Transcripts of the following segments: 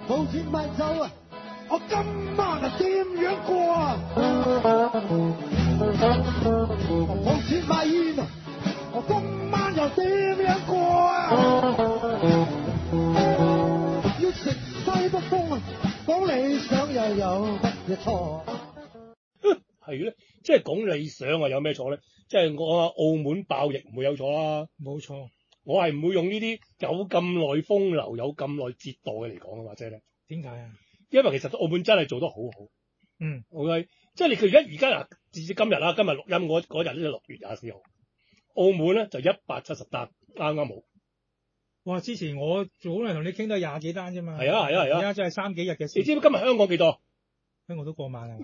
冇錢買酒啊！我今晚啊點樣過啊？冇錢買煙啊！我今晚又點樣過啊？要食西北風啊！講理想又有乜嘢錯？ 係咧，即係講理想啊，有咩錯咧？即係我澳門爆疫唔會有錯啦。 冇錯。 我係唔會用呢啲有咁耐風流、有咁耐折墮嘅嚟講啊嘛，即係咧。 點解啊？ 因為其實澳門真係做得好好。OK，即係你佢而家嗱，至今日啦，今日錄音嗰日咧，6月24號，澳門咧就170單，啱啱好。 哇！之前我早嚟同你傾都係20幾單啫嘛。 係啊。 而家真係3幾日嘅事。 你知唔知今日香港幾多？ 香港都過萬啊。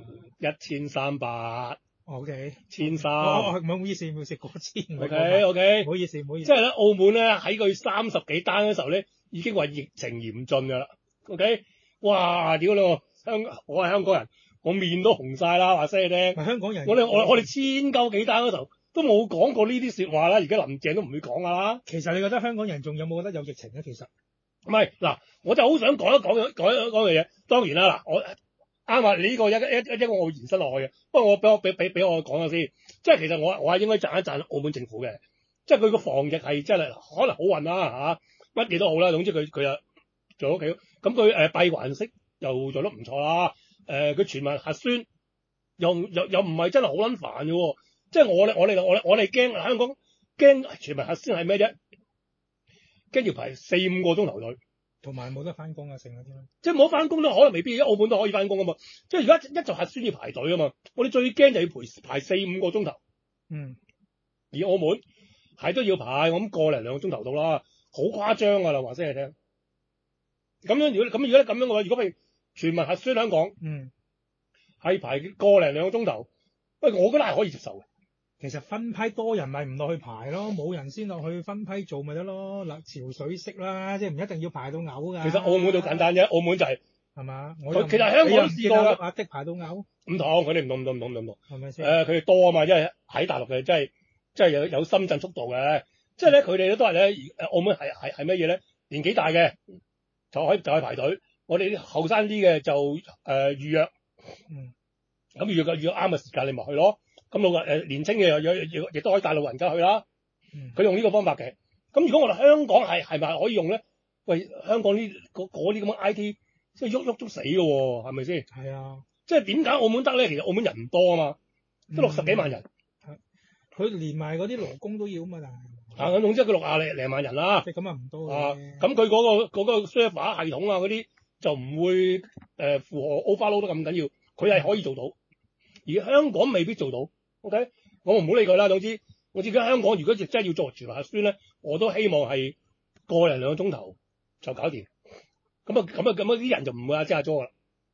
1300。 OK。 1300。 唔好意思，冇食過千。 OK。 唔好意思。 即係咧，澳門咧喺佢30幾單嘅時候咧，已經話疫情嚴峻㗎啦。OK。哇！屌你我係香港人，我面都紅晒啦，話聲你聽。 香港人。我哋千鳩幾單嗰時候都冇講過呢啲説話啦，而家林鄭都唔會講㗎啦。 其實你覺得香港人仲有冇覺得有疫情咧？其實唔係嗱，我就好想講一樣嘢。當然啦，嗱，我啱話你呢個一個我會延伸落去嘅。不過我俾我講下先，即係其實我係應該讚一讚澳門政府嘅，即係佢個防疫係真係可能好運啦嚇，乜嘢都好啦。總之佢又做咗幾好，咁佢閉環式又做得唔錯啦。佢全民核酸又唔係真係好撚煩嘅喎，即係我哋驚香港驚全民核酸係咩啫？驚要排4-5個鐘頭隊， 同埋冇得翻工啊，成日啲即係冇得翻工都可能未必，澳門都可以翻工啊嘛。即係而家一做核酸要排隊啊嘛，我哋最驚就要排4-5個鐘頭。而澳門係都要排，我諗個零兩個鐘頭到啦，好誇張啊啦，話聲你聽。咁樣如果咁樣嘅話，如果譬如全民核酸香港，係排個零兩個鐘頭，喂，我覺得係可以接受嘅。 其實分批多人咪唔落去排咯，冇人先落去分批做咪得咯。嗱，潮水式啦，即係唔一定要排到嘔㗎。 其實澳門都簡單啫，澳門就係嘛？ 其實香港都試過㗎， 阿的排到嘔。 唔同，佢哋唔同。 係咪先？ 佢哋多啊嘛，因為喺大陸嘅，即係有深圳速度嘅。即係咧，佢哋都係咧，澳門係乜嘢咧？年紀大嘅就可以排隊，我哋啲後生啲嘅就預約。咁預約啱嘅時間你咪去咯。咁年青嘅亦都可以帶老人家去啦。佢用呢個方法嘅。咁如果我哋香港係咪可以用咧？喂，香港嗰啲咁嘅 I T 即係喐都死嘅喎，係咪先？ 係啊。 即係點解澳門得咧？其實澳門人唔多啊嘛，得60幾萬人。 佢連埋嗰啲勞工都要啊嘛，但係。 咁總之佢60零萬人啦。 即係咁啊，唔多咁佢嗰個 server 系統啊嗰啲就唔會負荷 overload 得咁緊要，佢係可以做到。而香港未必做到。OK， 我唔好理佢啦。總之我自己香港如果真係要做全民核酸咧，我都希望係個零兩個鐘頭就搞掂。咁啲人就唔會即刻咗㗎啦。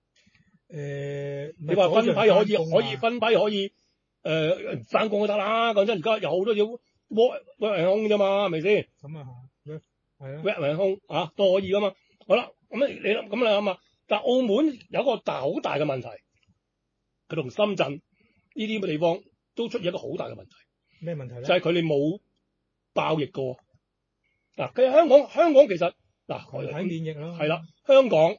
你話分批可以分批可以翻工都得啦。講真，而家有好多要 work from home 啫嘛，係咪先？ 咁啊係啊 work from home 都可以㗎嘛。好啦，咁你諗下，但係澳門有個好大嘅問題，佢同深圳呢啲地方都出現一個好大嘅問題。 咩問題咧？ 就係佢哋冇爆疫過。嗱，佢香港其實嗱， 睇免疫咯。 係啦，香港、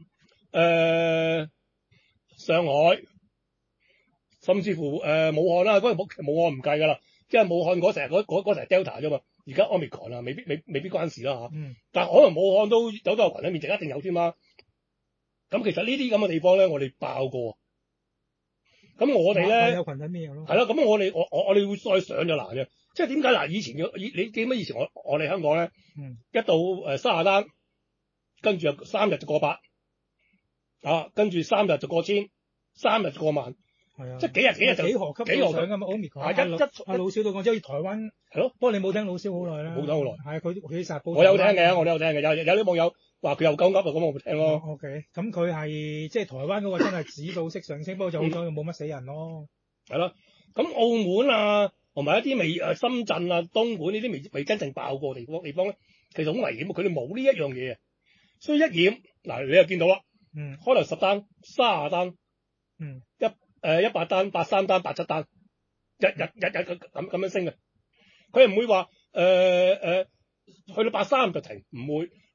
上海，甚至乎武漢啦，嗰陣武漢唔計㗎啦，即係武漢嗰成 Delta 啫嘛，而家 Omicron 啦，未必關事啦嚇。但係可能武漢都有個群體免疫一定有添啦。咁其實呢啲咁嘅地方咧，我哋爆過。咁我哋咧有群體免疫咯。 係啦，咁我哋會再上就難嘅。即係點解嗱？以前你記唔記得以前我哋香港咧，一到30單，跟住3日就過百，跟住3日就過千，3日就過萬， 係啊， 即係幾日就幾何級上㗎嘛 Omicron。阿老蕭都講，即係台灣係咯。 不過你冇聽老蕭好耐啦。 冇聽好耐。 係佢實報。 我有聽嘅，有啲網友話佢又鳩噏啊，咁我咪聽咯。 OK，咁佢係即係台灣嗰個真係指數式上升，不過就好彩冇乜死人咯。 係咯，咁澳門啊，同埋一啲深圳啊、東莞呢啲未真正爆過地方咧，其實好危險，佢哋冇呢一樣嘢啊，所以一染嗱，你又見到啦，可能10單、30單，100單、83單、87單，日咁樣升嘅，佢係唔會話去到83就停，唔會，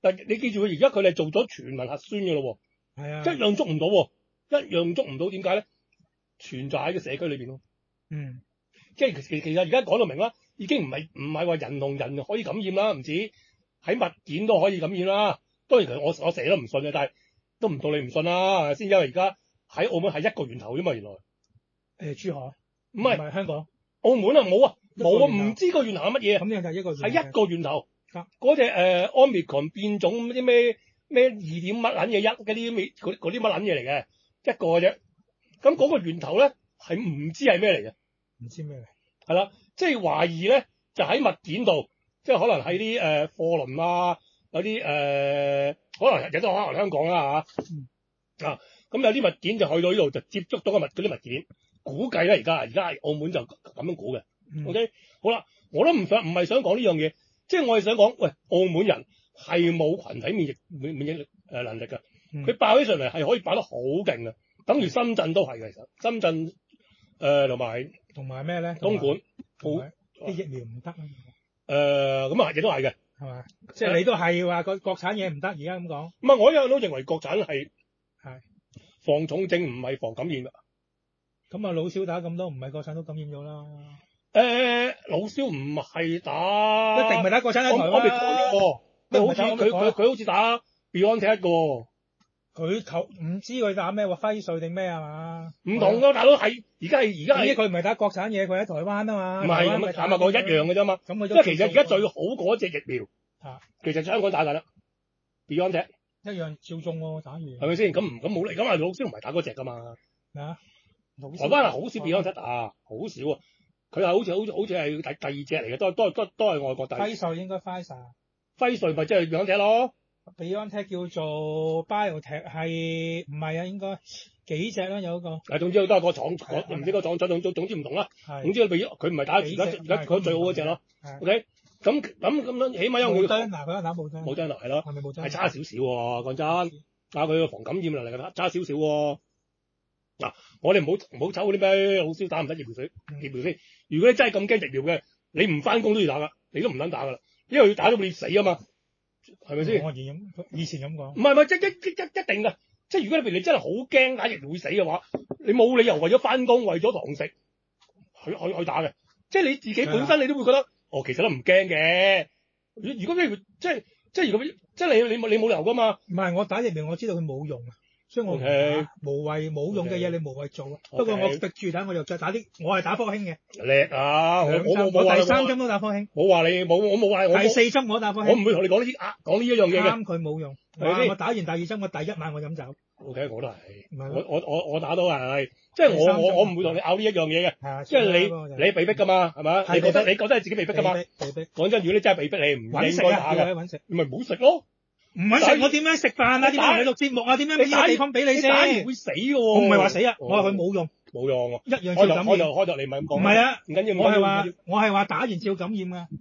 但你記住，而家佢哋做咗全民核酸嘅咯係啊， 喎，一樣捉唔到喎，一樣捉唔到，點解咧？存在喺個社區裏邊咯。 嗯， 即係其實而家講到明啦，已經唔係話人同人可以感染啦，唔止喺物件都可以感染啦。當然其實我成日都唔信嘅，但係都唔到你唔信啦，先因為而家喺澳門係一個源頭啫嘛，原來珠海唔係係香港， 澳門啊冇啊冇啊， 一個源頭唔知個源頭係乜嘢啊， 咁樣就係一個係一個源頭得嗰隻Omicron 變種啲咩2點乜撚嘢嗰啲乜撚嘢嚟嘅一個嘅啫。咁嗰個源頭咧係唔知係咩嚟嘅。 唔知咩嚟。 係啦，即係懷疑咧，就喺物件度，即係可能喺啲貨輪啊，有啲可能亦都可能香港啦嚇，咁有啲物件就去到呢度就接觸到嗰啲物件，估計咧而家係澳門就咁樣估嘅。OK，好啦，我都唔係想講呢樣嘢，即係我係想講，喂，澳門人係冇群體免疫力能力㗎，佢爆起上嚟係可以爆得好勁嘅，等於深圳都係嘅，其實深圳同埋咩咧？ 東莞啲疫苗唔得啊！ 咁啊，亦都係嘅， 係嘛？即係你都係話個國產嘢唔得，而家咁講。 唔係，我一向都認為國產係防重症，唔係防感染㗎。 咁啊，老蕭打咁多，唔係國產都感染咗啦。 老蕭唔係打， 一定唔係打國產喺台灣。 佢好似打 BioNTech 㗎。 佢唔知佢打咩喎，輝瑞定咩係嘛？ 唔同㗎，大佬係而家係佢唔係打國產嘢，佢喺台灣啊嘛。 唔係咁坦白講一樣嘅啫嘛。 咁即係其實而家最好嗰隻疫苗，其實香港打緊啦 BioNTech 一樣照中喎，打完係咪先？咁冇嚟，咁啊老蕭唔係打嗰隻㗎嘛。台灣係好少 BioNTech 打，好少啊。佢係好似係第二隻嚟嘅，都係外國第。 輝瑞應該輝瑞咪即係 BioNTech 咯。 BioNTech 叫做 BioNTech 係唔係啊？應該幾隻啦，有一個。 總之都係個廠，唔知個廠總之唔同啦。總之佢唔係打而家佢最好嗰隻咯。OK，咁樣起碼因為佢打冇針係咯， 係咪冇針？ 係差少少喎，講真。佢個防感染能力差少少喎。嗱，我哋唔好抽嗰啲咩老蕭打唔得疫苗先。如果你真係咁驚疫苗嘅，你唔翻工都要打噶，你都唔撚打噶啦，因為要打到你死啊嘛。係咪先？ 我以前咁講。 唔係，即一定㗎。即係如果你真係好驚打疫苗會死嘅話，你冇理由為咗翻工為咗堂食去打嘅。即係你自己本身你都會覺得，其實都唔驚嘅。如果你即係如果你冇理由㗎嘛。 唔係，我打疫苗我知道佢冇用啊，所以我唔打。無謂冇用嘅嘢你無謂做啊。不過我逼住打，我又再打啲，我係打科興嘅。 叻啊！我第3針都打科興。 冇話你冇，我冇話我。 第4針我打科興。 我唔會同你講呢一樣嘢嘅。 啱佢冇用。我打完第2針，我第1晚我飲酒。 OK，我都係。我打到係，即係我唔會同你拗呢一樣嘢嘅。即係你被逼㗎嘛，係嘛？你覺得係自己被逼㗎嘛？ 被逼。 講真，如果你真係被逼，你唔應該打嘅。 揾食。 你咪唔好食咯。 唔揾食，我點樣食飯啊？點樣同你錄節目啊？點樣俾個地方俾你先？ 你打完會死嘅喎。 我唔係話死啊，我話佢冇用。 冇用喎。 一樣照感染。 開頭你唔係咁講。 唔係啊， 唔緊要。 我係話打完照感染㗎。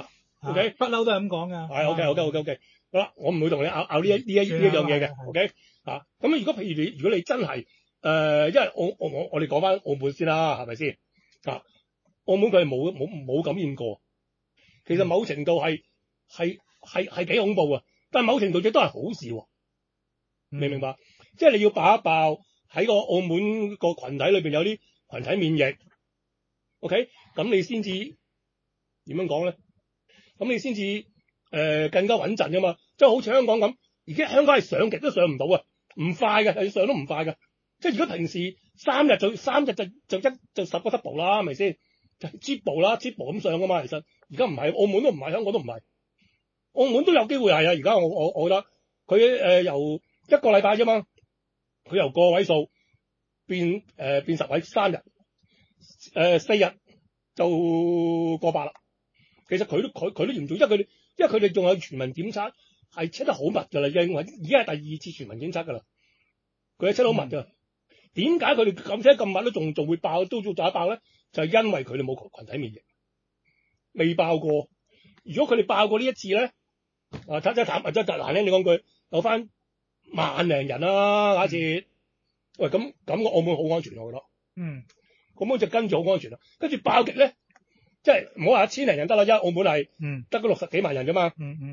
OK， 不嬲都係咁講㗎。 係 OK。好啦，我唔會同你拗呢一樣嘢嘅。OK，咁如果譬如你真係因為我哋講翻澳門先啦，係咪先？澳門佢係冇感染過，其實某程度係幾恐怖啊！但係某程度亦都係好事喎，明唔明白？即係你要爆一爆喺個澳門個群體裏邊有啲群體免疫 ，OK，咁你先至點樣講咧？咁你先至更加穩陣㗎嘛？即係好似香港咁，而家香港係上極都上唔到啊，唔快嘅，係上都唔快嘅。即係如果平時3日就10個 double 啦，係咪先？就 triple 咁上㗎嘛。其實而家唔係，澳門都唔係，香港都唔係。澳門都有機會係啊！而家我覺得佢由1個禮拜啫嘛，佢由個位數變10位3日，4日就過百啦。其實佢都嚴重，因為佢哋仲有全民檢測，係測得好密㗎啦，因為而家係第2次全民檢測㗎啦，佢係測得好密㗎。點解佢哋咁測咁密都仲會爆，都仲打爆咧？就係因為佢哋冇群體免疫，未爆過。如果佢哋爆過呢一次咧，難聽你講句，有翻10000零人啦，假設，喂咁個澳門好安全，我覺得。咁樣就跟住好安全啦。跟住爆極咧，即係唔好話1000零人得啦，因為澳門係得個60幾萬人啫嘛。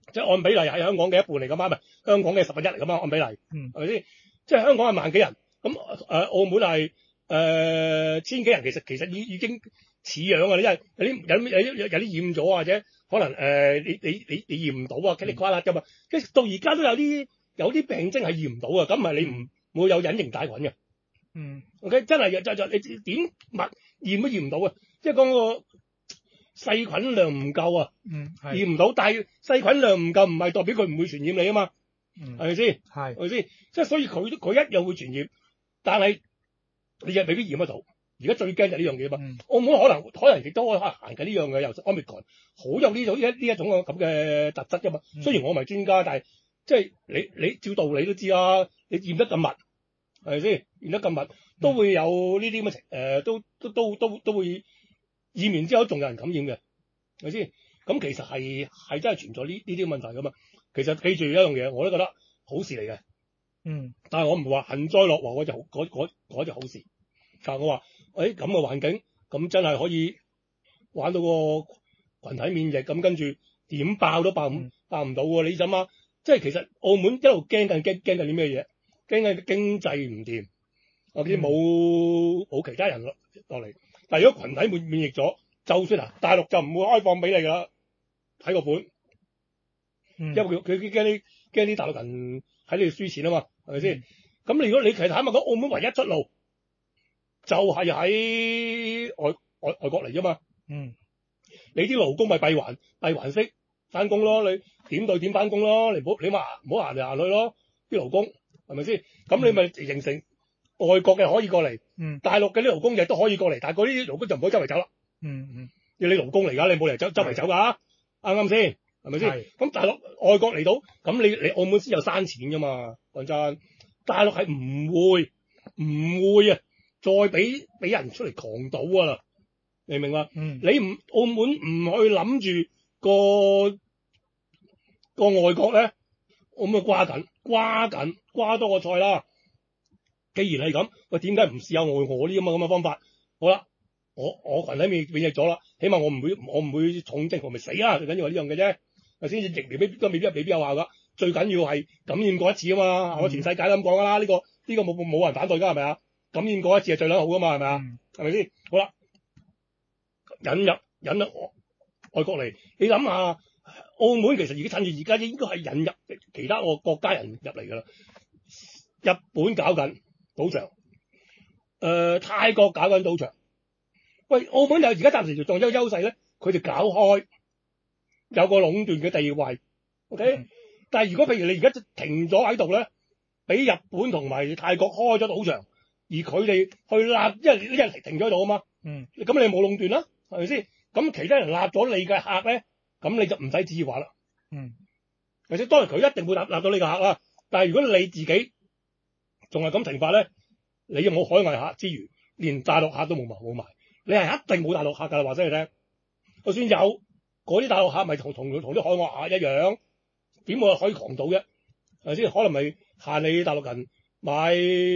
即係按比例係香港嘅一半嚟㗎嘛，唔係香港嘅1/10嚟㗎嘛，按比例，係咪先？即係香港係萬幾人，咁澳門係千幾人，其實已經似樣㗎啦，因為有啲驗咗或者可能你驗唔到啊，噼里呱啦㗎嘛，跟住到而家都有啲病徵係驗唔到啊，咁咪你唔會有隱形帶菌嘅。OK， 真係就你點驗都驗唔到啊！即係講個細菌量唔夠啊，驗唔到。但係細菌量唔夠唔係代表佢唔會傳染你啊嘛，係咪先？係咪先？即係所以佢一樣會傳染，但係你又未必驗得到。而家最驚就係呢樣嘢嘛。澳門可能亦都可能行緊呢樣嘅，又 Omicron 好有呢一種咁嘅特質㗎嘛。雖然我唔係專家，但係即係你照道理都知啦，你驗得咁密。係咪先？驗得咁密，都會有呢啲咁嘅都會驗完之後仲有人感染嘅，係咪先？咁其實係真係存在呢啲問題噶嘛。其實記住一樣嘢，我都覺得好事嚟嘅。但係我唔話幸災樂禍嗰隻好事。但係我話，咁嘅環境，咁真係可以玩到個群體免疫，咁跟住點爆都爆唔到喎。你諗下，即係其實澳門一路驚緊啲咩嘢？驚緊經濟唔掂，或者冇其他人落嚟。但係如果群體免疫咗，就算大陸就唔會開放俾你㗎啦，睇個本。因為佢驚啲大陸人喺呢度輸錢啊嘛，係咪先？咁如果你其實坦白講，澳門唯一出路就係喺外國嚟啫嘛。你啲勞工咪閉環式翻工咯，你點對點翻工咯，你唔好行嚟行去咯，啲勞工。係咪先？咁你咪形成外國嘅可以過嚟，大陸嘅啲勞工亦都可以過嚟，但係嗰啲勞工就唔可以周圍走啦。你勞工嚟㗎，你冇理由周圍走㗎，啱唔啱先？係咪先？咁大陸外國嚟到，咁你澳門先有生錢㗎嘛？講真，大陸係唔會啊，再俾人出嚟狂賭㗎啦，明唔明啊？你澳門唔去諗住個外國咧，澳門瓜多個菜啦。既然係咁，喂，點解唔試下我呢咁嘅方法？好啦，我群體免疫咗啦，起碼我唔會重症，我咪死啦。最緊要係呢樣嘅啫，係先疫苗未必有效㗎。最緊要係感染過一次啊嘛。我全世界都咁講㗎啦，呢個冇人反對㗎，係咪啊？感染過一次係最良好㗎嘛，係咪啊？係咪先？好啦，引入外國嚟，你諗下。澳門其實已經趁住而家應該係引入其他個國家人入嚟㗎啦。日本搞緊賭場，泰國搞緊賭場。喂，澳門而家暫時仲有優勢咧，佢哋搞開有個壟斷嘅地位。OK，但係如果譬如你而家停咗喺度咧，俾日本同埋泰國開咗賭場，而佢哋去立，因為呢日停咗喺度啊嘛。咁你冇壟斷啦，係咪先？咁其他人立咗你嘅客咧？咁你就唔使指話啦。或者當然佢一定會立到你個客啦。但係如果你自己仲係咁停法咧，你又冇海外客之餘，連大陸客都冇埋，你係一定冇大陸客㗎啦。話俾你聽，就算有嗰啲大陸客，咪同啲海外客一樣，點會可以狂賭啫？係咪先？可能咪限你大陸人買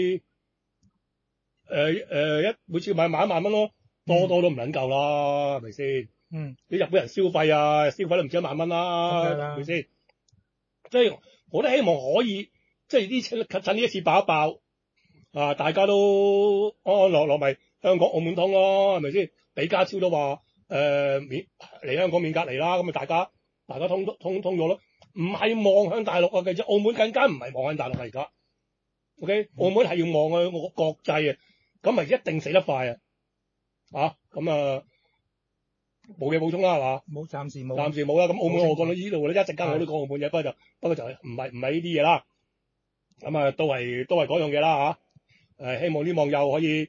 每次買1萬蚊咯，多都唔撚夠啦，係咪先？你日本人消費都唔止1萬蚊啦，係咪先？即係我都希望可以，即係趁呢一次爆一爆，大家都安安樂樂咪香港澳門通咯，係咪先？李家超都話嚟香港免隔離啦，咁咪大家通咗咯，唔係望向大陸啊，其實澳門更加唔係望向大陸啊而家。OK，澳門係要望向我國際啊，咁咪一定死得快啊！咁冇嘢補充啦，係嘛？暫時冇啦。咁澳門我講到呢度咧，一陣間我都講澳門嘢，不過就唔係呢啲嘢啦。咁都係嗰樣嘢啦嚇。希望啲網友可以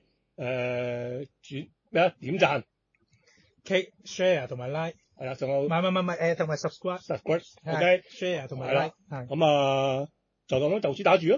點讚、share 同埋 like 係啦，仲有唔係同埋 subscribe。OK，share 同埋 like 係。咁就咁樣就此打住咯。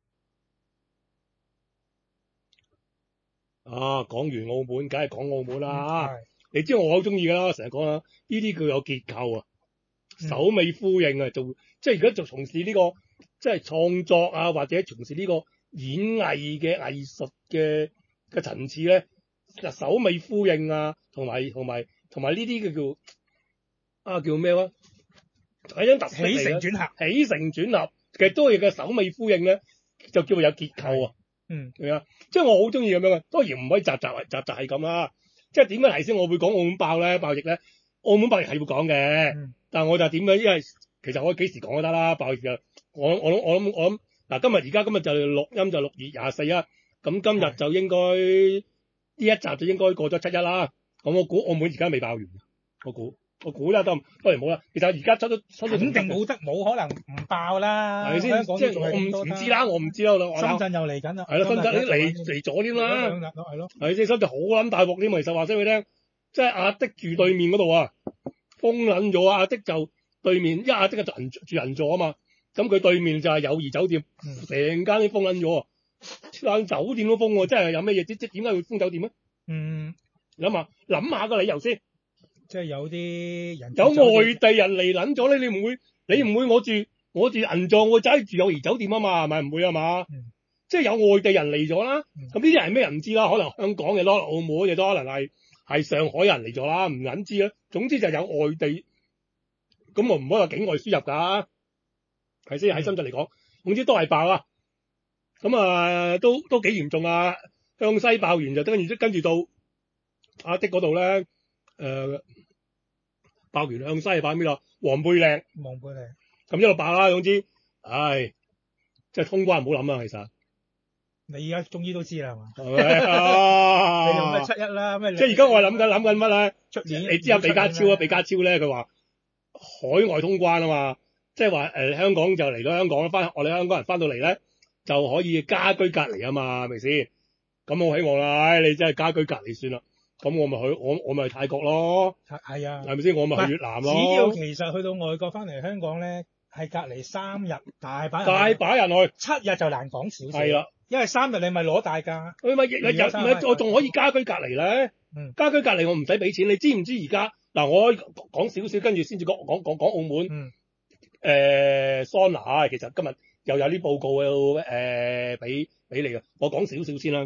講完澳門，梗係講澳門啦。你知我好中意㗎啦，成日講啦，呢啲叫有結構啊，首尾呼應啊，即係如果就從事呢個即係創作啊，或者從事呢個演藝嘅藝術嘅層次咧，首尾呼應啊，同埋呢啲叫咩話？ 係一種特色嚟嘅起承轉合， 起承轉合，其實都係嘅首尾呼應咧，就叫做有結構啊。係啊，即係我好中意咁樣嘅，當然唔可以集係咁啦。即係點解頭先我會講澳門爆疫咧？澳門爆疫係要講嘅，但係我就點樣？因為其實我幾時講都得啦，爆疫嘅。我諗嗱，今日就錄音就6月24啊，咁今日就應該呢一集就應該過咗7/1啦。咁我估澳門而家未爆完，我估啦，當然冇啦。其實而家出咗肯定冇可能唔爆啦。 係咪先？即係我唔知啦，我唔知啦。 深圳又嚟緊啦。 係咯，深圳嚟咗添啦。 係咯。 係先，深圳好撚大鑊添。其實話聲俾你聽，即係阿的住對面嗰度啊，封撚咗啊！阿的就對面，因為阿的就住人座啊嘛。咁佢對面就係友誼酒店，成間都封撚咗，連酒店都封喎。即係有咩嘢？即點解會封酒店咧？諗下個理由先。 即係有啲人有外地人嚟撚咗咧，你唔會我住銀座，我仔住友誼酒店啊嘛，係咪唔會啊嘛？即係有外地人嚟咗啦。咁呢啲人係咩人唔知啦？可能香港嘅咯，澳門嘅都可能係上海人嚟咗啦，唔撚知啦。總之就有外地，咁我唔可以話境外輸入㗎，係先喺深圳嚟講，總之都係爆啊。咁啊，都幾嚴重啊！向西爆完就跟住到阿的嗰度咧，爆完向西爆邊度？黃貝嶺咁一路爆啦。總之，即係通關唔好諗啦。其實你而家終於都知啦，係嘛？ 係咪啊？ 你用咩7/1啦？咩？ 即係而家我係諗緊乜咧？ 出年你知有李家超咧，佢話海外通關啊嘛，即係話香港就嚟到香港我哋香港人翻到嚟咧就可以家居隔離啊嘛，係咪先？咁我希望啦，你真係家居隔離算啦。咁我咪去泰國咯， 係啊， 係咪先？我咪去越南咯。 只要其實去到外國翻嚟香港咧，係隔離3日，大把人去，7日就難講少少。 係啦， 因為3日你咪攞大假， 佢咪我仲可以家居隔離咧。家居隔離我唔使俾錢，你知唔知而家嗱？我講少少，跟住先至講澳門。桑拿其實今日又有啲報告俾你嘅，我講少少先啦。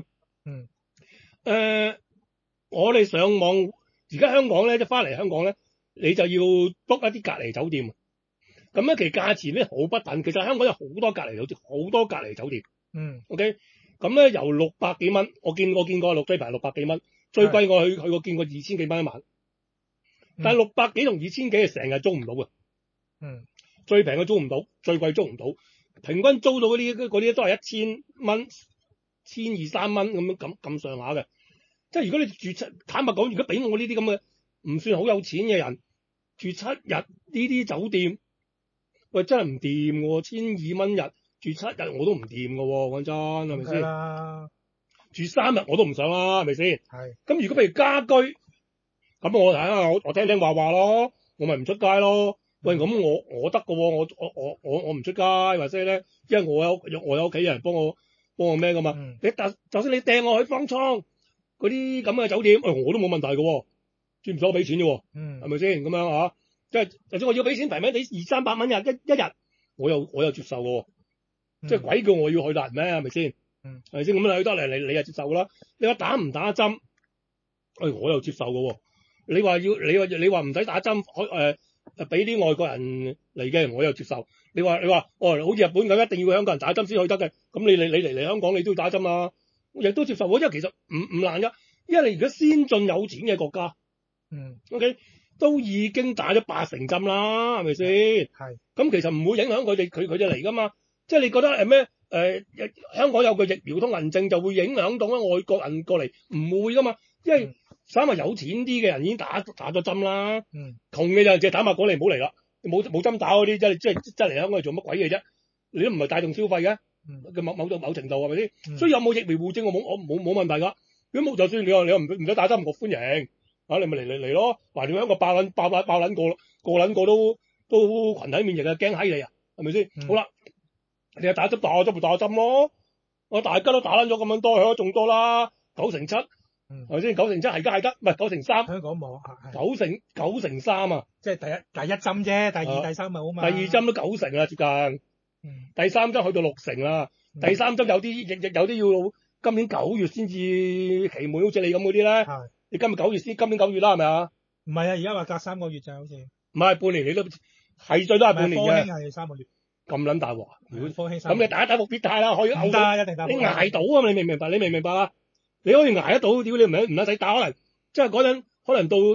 我哋上網而家香港咧，即係翻嚟香港咧，你就要 book 一啲隔離酒店。咁咧，其實價錢咧好不等。其實香港有好多隔離酒店，OK。咁咧由600幾蚊，我見過綠追牌600幾蚊，最貴我去過見過2000幾蚊一晚。但係600幾同2000幾係成日租唔到嘅。最平嘅租唔到，最貴租唔到。平均租到嗰啲都係1000蚊、1200、3蚊咁上下嘅。即係如果你住坦白講，如果俾我呢啲咁嘅唔算好有錢嘅人住7日呢啲酒店，喂真係唔掂喎，1200蚊日住7日我都唔掂嘅喎，講真係咪先？住3日我都唔想啦，係咪先？係。咁如果譬如家居，咁我睇下我聽聽話咯，我咪唔出街咯。喂，咁我得嘅喎，我唔出街，或者咧，因為我有屋企人幫我咩噶嘛。就算你掟我去方艙嗰啲咁嘅酒店，我都冇問題嘅喎，算唔算我俾錢啫喎？係咪先咁樣啊？即係就算我要俾錢，平平地200-300蚊一日，我又接受嘅喎。即係鬼叫我要去達咩？係咪先？係咪先？咁你去得嚟，你又接受啦。你話打唔打針？我又接受嘅喎。你話唔使打針，俾啲外國人嚟嘅，我又接受。你話好似日本咁，一定要香港人打針先去得嘅。咁你嚟香港，你都要打針啊！我亦都接受。因為其實唔難㗎，因為你而家先進有錢嘅國家，OK 都已經打咗80%針啦，係咪先？係。咁其實唔會影響佢哋嚟㗎嘛。即係你覺得咩？香港有個疫苗通行證就會影響到外國人過嚟，唔會㗎嘛，因為稍為有錢啲嘅人已經打咗針啦。窮嘅就淨係坦白講，你唔好嚟啦，冇針打嗰啲，即係嚟香港嚟做乜鬼嘢啫？你都唔係帶動消費嘅，嘅某程度係咪先？所以有冇疫苗護證我冇問題㗎。如果冇就算你話唔使打針，我歡迎啊，你咪嚟咯。橫掂香港爆撚個撚個都群體免疫啊，驚閪你啊，係咪先？好啦，你又打針打針咯。我大家都打撚咗咁樣多，香港仲多啦，9成7。係咪先？9成7係得，唔係9成3。香港冇9成3啊！即係第一針啫，第二、第三咪好嘛。第二針都9成啦，接近。第三針去到6成啦。第三針有啲要今年9月先至期滿，好似你咁嗰啲咧。你今年9月啦，係咪啊？唔係啊，而家話隔3個月就好似。唔係半年，你都係最多係科半年興嘅， 係3個月， 咁撚大鑊。如果科興3 咁你打復必泰啦，可以唔得，一定打。 你捱到啊！你明唔明白？你明唔明白啊？你可以捱得到，屌你唔使打，可能即係嗰陣可能到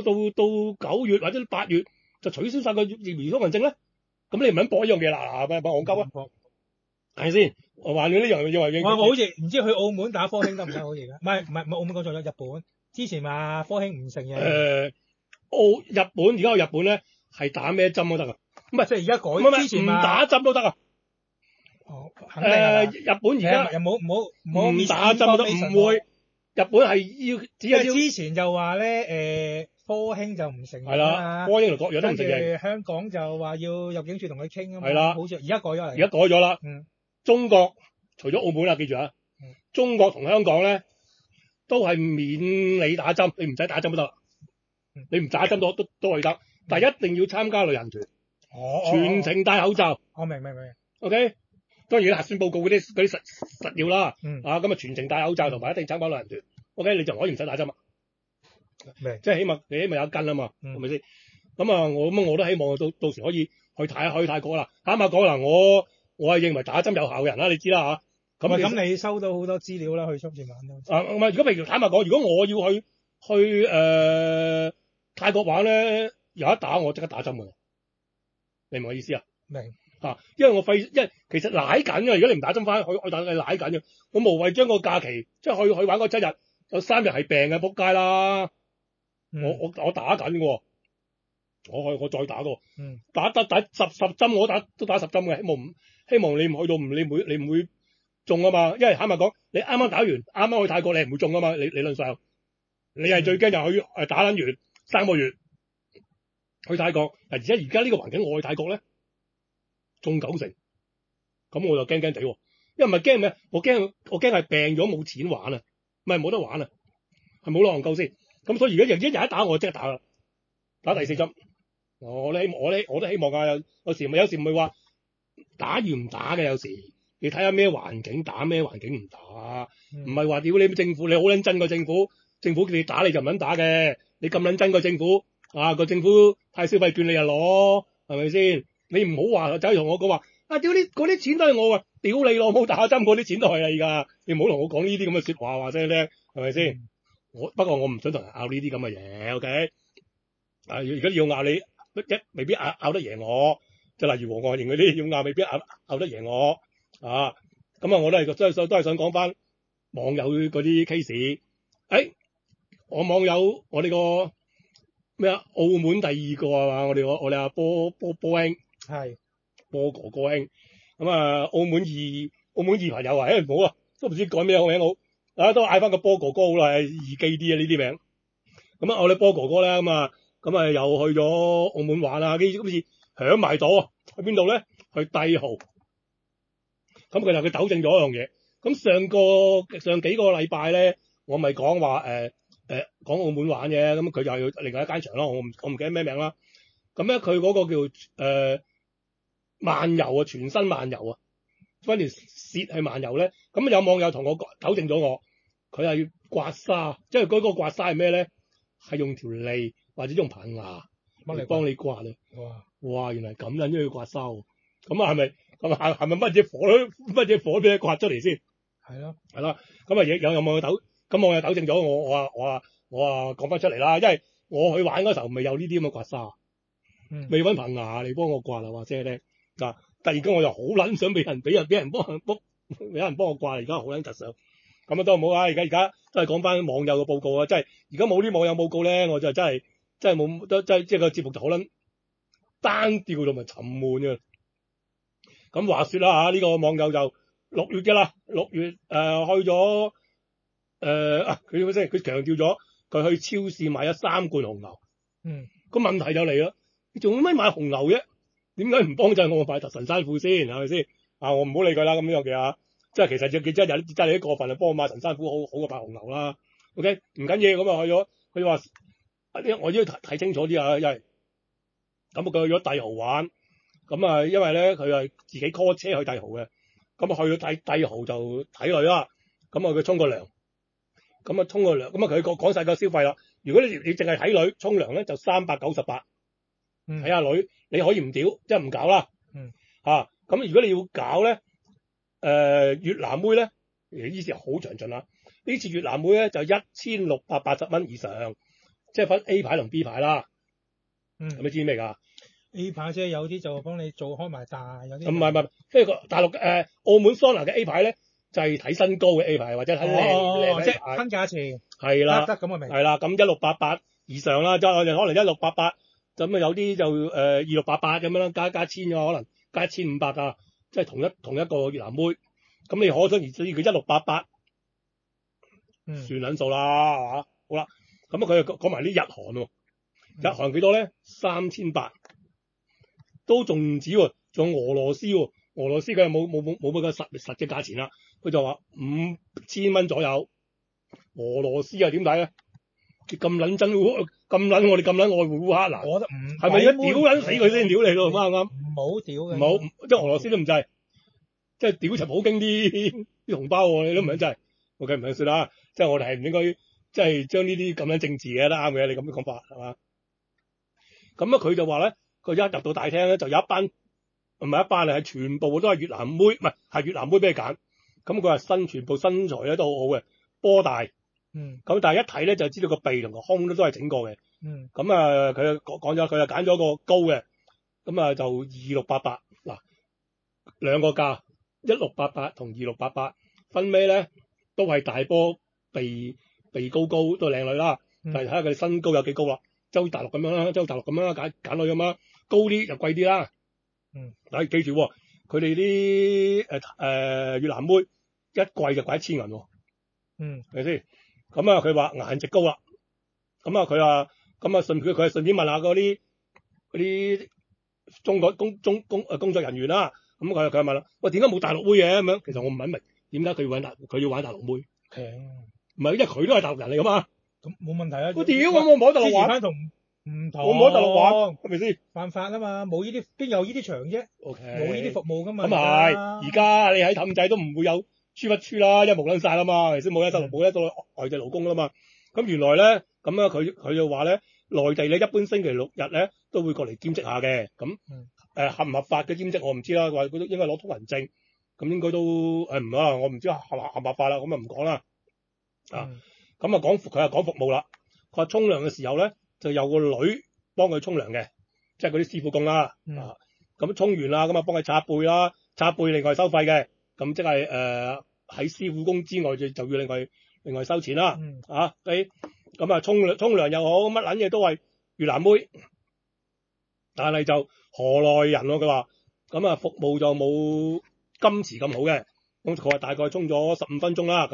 9月或者8月就取消晒個疫苗通行證咧。咁你唔撚搏呢樣嘢啦，咪戇鳩啊？係咪先？我話你呢樣嘢我好似唔知去澳門打科興得唔得？好似而家，唔係澳門講錯咗，日本之前話科興唔成嘅。 日本而家去日本咧係打咩針都得噶，唔係即係而家改， 唔係之前唔打針都得啊。 肯定係嘛日本而家又冇唔打針都得，唔會。日本係只係要之前就話咧科興就唔成係啦，科興同國藥都唔承認。 跟住香港就話要入境處同佢傾啊嘛。 係啦， 好似而家改咗嚟。 而家改咗啦。 嗯。 中國除咗澳門啦，記住啊，中國同香港咧都係免你打針，你唔使打針都得。你唔打針都可以得，但係一定要參加旅行團，全程戴口罩。 我明。 OK， 當然核酸報告嗰啲實要啦。咁啊全程戴口罩同埋一定參加旅行團。OK， 你就可以唔使打針啊。即係你起碼有一根啊嘛，係咪先？咁啊，我都希望到時可以去泰國啦。坦白講啦，我係認為打針有效嘅人啦，你知啦嚇。 咁你收到好多資料啦，去深圳玩都。 唔係，如果譬如坦白講，如果我要去泰國玩咧，有得打我即刻打針㗎，你明我意思啊？ 明因為因為其實舐緊嘅，如果你唔打針翻去打你舐緊嘅，我無謂將個假期即係去玩嗰7日，有3日係病嘅，仆街啦！我打緊嘅，我再打嘅，打10針我都打10針嘅，希望你唔去到你唔會中啊嘛，因為坦白講，你啱啱打完，啱啱去泰國你唔會中啊嘛，理論上你係最驚就去打撚完3個月去泰國，而且而家呢個環境我去泰國咧中90%，咁我就驚驚地喎，因為唔係驚咩？我驚係病咗冇錢玩啊，唔係冇得玩啊，係冇浪夠先。咁所以而家一打我即刻打啦，打第4針。我都希望㗎，有時唔係話打與唔打嘅，有時你睇下咩環境打咩環境唔打，唔係話屌你政府，你好撚憎個政府叫你打你就唔撚打嘅，你咁撚憎個政府個政府派消費券你又攞，係咪先？你唔好話走去同我講話屌嗰啲錢都係我啊，屌你老母打針嗰啲錢都係你㗎，你唔好同我講呢啲咁嘅説話話聲咧，係咪先？不過我唔想同人拗呢啲咁嘅嘢 ，OK？ 如果要拗你，未必拗得贏我。就例如黃岸瑩嗰啲要拗，未必拗得贏我啊！咁我都係想講翻網友嗰啲 case。我網友我哋個咩啊？澳門第2個係嘛？我哋阿波兄係波哥兄。咁澳門二朋友啊，唔好啊，都唔知改咩名好。都嗌翻個波哥哥好啦，易記啲啊呢啲名。咁我哋波哥哥咧，咁又去咗澳門玩啦，好似響埋咗去邊度咧？去帝豪。咁佢糾正咗一樣嘢。咁上幾個禮拜咧，我咪講話講澳門玩嘅，咁佢就要另外一間場咯，我唔記得咩名啦。咁咧佢嗰個叫漫遊啊，全新漫遊啊，分條線去漫遊咧。咁有網友同我糾正咗我，佢係要刮痧，即係嗰個刮痧係咩咧？係用條脷或者用棚牙嚟幫你刮咧。哇！原來咁樣都要刮痧喎。咁係咪乜嘢火俾你刮出嚟先？係咯。咁有網友糾正咗我話講翻出嚟啦，因為我去玩嗰時候未有呢啲咁嘅刮痧，未揾棚牙嚟幫我刮啦，或者咧嗱，突然間我又好撚想俾人幫我刮，而家好撚特想。咁都唔好啊！而家都係講翻網友嘅報告啊，即係而家冇啲網友報告咧，我就真係冇即係個節目就好撚單調同埋沉悶嘅。咁話說啦呢個網友就6月嘅啦，6月去咗佢強調咗佢去超市買咗3罐紅牛。個問題就嚟啦，你做咩買紅牛啫？點解唔幫襯我買神山褲先？係咪先？我唔好理佢啦，咁樣嘅啊。即係其實佢真係有啲過分，幫我買神山褲好過買紅牛啦。OK， 唔緊要，咁去咗。佢話我要睇清楚啲啊，因為咁佢去咗帝豪玩。咁因為咧佢係自己 call 車去帝豪嘅。咁去到帝豪就睇女啦。咁佢沖個涼。沖個涼。佢講晒個消費啦。如果你淨係睇女沖涼咧，就398。 睇下女，你可以唔屌，即係唔搞啦。 嗯。 咁如果你要搞咧，越南妹咧，呢次好詳盡啦。呢次越南妹咧就1680蚊以上，即係分 A 牌同 B 牌啦。咁你知咩㗎？ A 牌啫，有啲就幫你做開埋大，有啲唔係，即係個大陸澳門桑拿嘅 A 牌咧，就係睇身高嘅 A 牌，或者睇靚即係分價錢。 係啦， 得咁我明。 係啦，咁1688以上啦，即係我哋可能1688，咁有啲就2688咁樣啦，加1000嘅可能加1500㗎，即係同一個越南妹。咁你可想而知佢1688，算撚數啦，係嘛？好啦，咁佢又講埋啲日韓喎，日韓幾多咧？3800，都仲唔止喎，仲有俄羅斯喎，俄羅斯佢又冇乜個實嘅價錢啦，佢就話5000蚊左右。俄羅斯啊點解咧？咁撚憎烏，咁撚我哋咁撚愛護烏克蘭， 我覺得唔係咪一屌撚死佢先屌你咯？啱唔啱？ 唔好屌嘅， 唔好，即係俄羅斯都唔制，即係屌陳普京啲紅包喎，你都唔撚制。OK 唔撚算啦，即係我哋係唔應該即係將呢啲咁樣政治嘅都啱嘅，你咁嘅講法係嘛？咁佢就話咧，佢一入到大廳咧就有一班唔係一班係全部都係越南妹，唔係越南妹俾你揀。咁佢話全部身材咧都好好嘅，波大。咁但係一睇咧就知道個鼻同個胸都係整過嘅。咁佢講咗，佢就揀咗個高嘅，咁就2688。嗱，兩個價1688同2688，分咩咧？都係大波鼻高都係靚女啦。但係睇下佢哋身高有幾高啦。即係好似大陸咁樣啦，即係大陸咁樣啦，揀女咁啦，高啲就貴啲啦。但係記住喎，佢哋啲越南妹一貴就貴1000銀喎。係咪先？咁佢話顏值高啦。佢話佢順便問下嗰啲中國工作人員啦。佢問啦，喂，點解冇大陸妹嘅咁樣？其實我唔係明點解佢要玩大陸妹。唔係，因為佢都係大陸人嚟噶嘛。 咁冇問題啊！ 我屌，我冇喺大陸玩， 同唔同？ 我冇喺大陸玩，係咪先？ 犯法啊嘛，冇呢啲邊有呢啲場啫？冇呢啲服務噶嘛。 咁係，而家你喺氹仔都唔會有輸不輸啦，因為冇撚晒啦嘛，係咪先？冇得到外地勞工啦嘛。咁原來咧，佢就話咧，內地咧一般星期6日咧都會過嚟兼職下嘅。咁合唔合法嘅兼職我唔知啦，話佢都應該攞通行證，咁應該都唔啊，我唔知合唔合法啦，咁唔講啦。佢係講服務啦。佢話沖涼嘅時候咧，就有個女幫佢沖涼嘅，即係嗰啲師傅工啦。咁沖完啦，咁幫佢擦背啦，擦背另外收費嘅。咁即係喺師傅工之外就要另外收錢啦。咁沖涼又好，乜撚嘢都係越南妹，但係就河內人喎。佢話咁服務就冇今時咁好嘅。咁佢話大概沖咗15分鐘啦，咁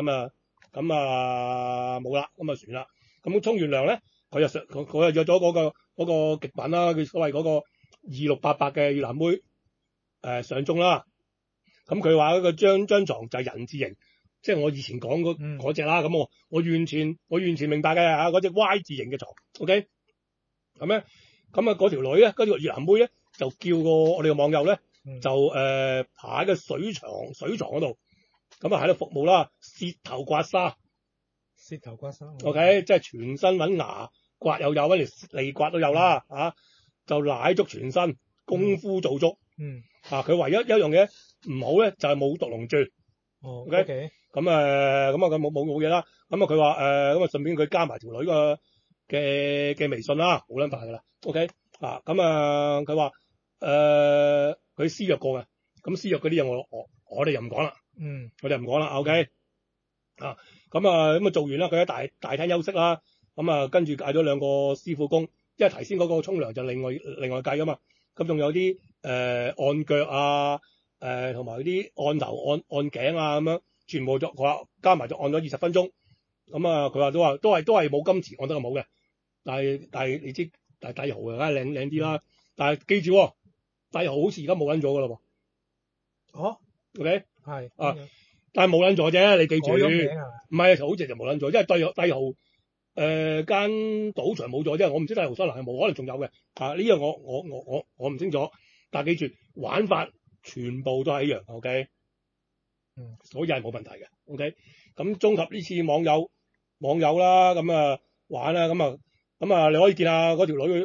冇啦，咁算啦。咁沖完涼咧，佢又約咗嗰個極品啦，佢所謂嗰個2688嘅越南妹上鐘啦。咁佢話嗰個張床就係人字形，即係我以前講嗰隻啦。咁我完全明白嘅嚇，嗰隻 Y 字形嘅床。OK， 咁咧嗰條女咧，嗰條越南妹咧就叫我哋嘅網友咧就爬喺個水床嗰度，咁喺度服務啦，舌頭刮痧。OK， 即係全身揾牙刮又有，揾條脷刮都有啦。就舐足全身，功夫做足。佢唯一一樣嘢唔好咧，就係冇毒龍鑽。OK， 咁佢冇嘢啦。佢話順便佢加埋條女嘅微信啦，好撚快噶啦。OK，佢話佢施虐過嘅，咁施虐嗰啲嘢我哋又唔講啦。我哋唔講啦。OK，咁做完啦，佢喺大廳休息啦。跟住嗌咗2個師傅工，因為頭先嗰個沖涼就另外計噶嘛。咁仲有啲按腳啊，同埋啲按頭按頸啊咁樣，全部佢話加埋就按咗20分鐘。佢話都係冇今次按得咁好嘅，但係你知，但係帝豪梗係靚啲啦。但係記住，帝豪好似而家冇撚咗噶啦喎。OK， 係但係冇撚咗啫，你記住。唔係，好似就冇撚咗，因為帝豪間賭場冇咗啫，我唔知帝豪山係冇，可能仲有嘅。呢樣我唔清楚，但係記住玩法全部都係一樣。OK，所以係冇問題嘅。OK，咁綜合呢次網友啦，玩啦，你可以見下嗰條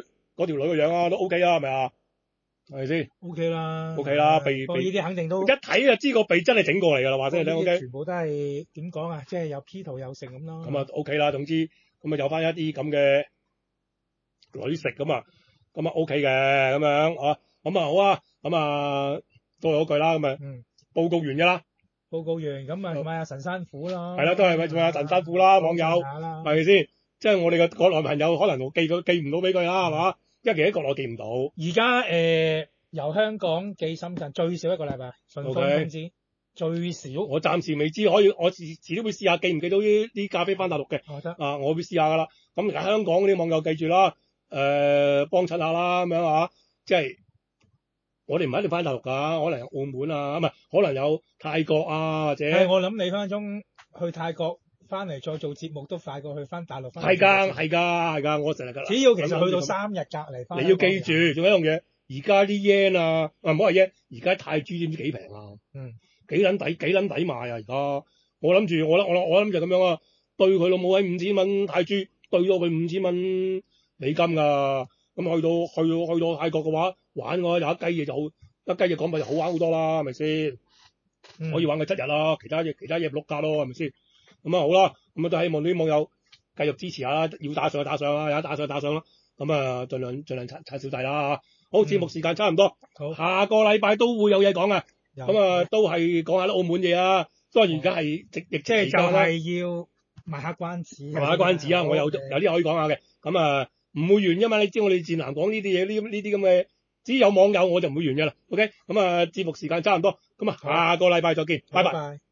嗰條女個樣啊，都 OK 啊，係咪啊？係咪先 OK 啦 ？OK 啦， 不鼻過呢啲肯定都一睇就知個鼻真係整過嚟㗎啦，話聲你聽 OK。 全部都係點講啊？即係有 P 圖有成咁咯。 咁啊 OK 啦，總之咁啊有翻一啲咁嘅女食咁啊 OK 嘅咁樣啊，咁啊好啊，咁啊都係嗰句啦，咁啊報告完㗎啦。 報告完咁啊，買下神山虎啦。 係啦，都係買下神山虎啦，網友係咪先？即係我哋嘅國內朋友可能寄唔到俾佢啦，係嘛？因為其實喺國內寄唔到。 而家由香港寄深圳最少一個禮拜，順豐通知最少。 我暫時未知，可以我遲都會試下寄唔寄到啲咖啡翻大陸嘅。 得啊，我會試下㗎啦。咁而家香港嗰啲網友記住啦，幫襯下啦咁樣啊，即係我哋唔係一定翻大陸㗎，可能有澳門啊，唔係可能有泰國啊，或者我諗你分分鐘去泰國翻嚟再做節目都快過去翻大陸。 係㗎，我成日㗎。 只要其實去到3日隔離翻。 你要記住，仲有一樣嘢，而家啲 yen 啊，唔好話 yen，而家泰銖知唔知幾平啊？幾撚抵買啊！而家我諗住，我諗就咁樣啊，對佢老母喺5000蚊泰銖，對咗佢5000蚊美金㗎。咁去到泰國嘅話，玩嘅話有一雞嘢就好，一雞嘢港幣就好玩好多啦，係咪先？可以玩佢7日啦，其他嘢碌價咯，係咪先？咁啊好啦，咁啊都希望啲網友繼續支持下啦，要打上就打上啦，有得打上啦。咁啊，盡量刷小弟啦。好，節目時間差唔多， 好， 下個禮拜都會有嘢講嘅。咁啊，都係講下啲澳門嘢啊。當然而家係疫即係就係要賣下關子。 賣下關子啊！我有啲可以講下嘅。咁啊，唔會完㗎嘛。你知我哋戰南講呢啲嘢，呢啲咁嘅，只要有網友我就唔會完㗎啦。OK，咁啊，節目時間差唔多，咁啊，下個禮拜再見，拜拜。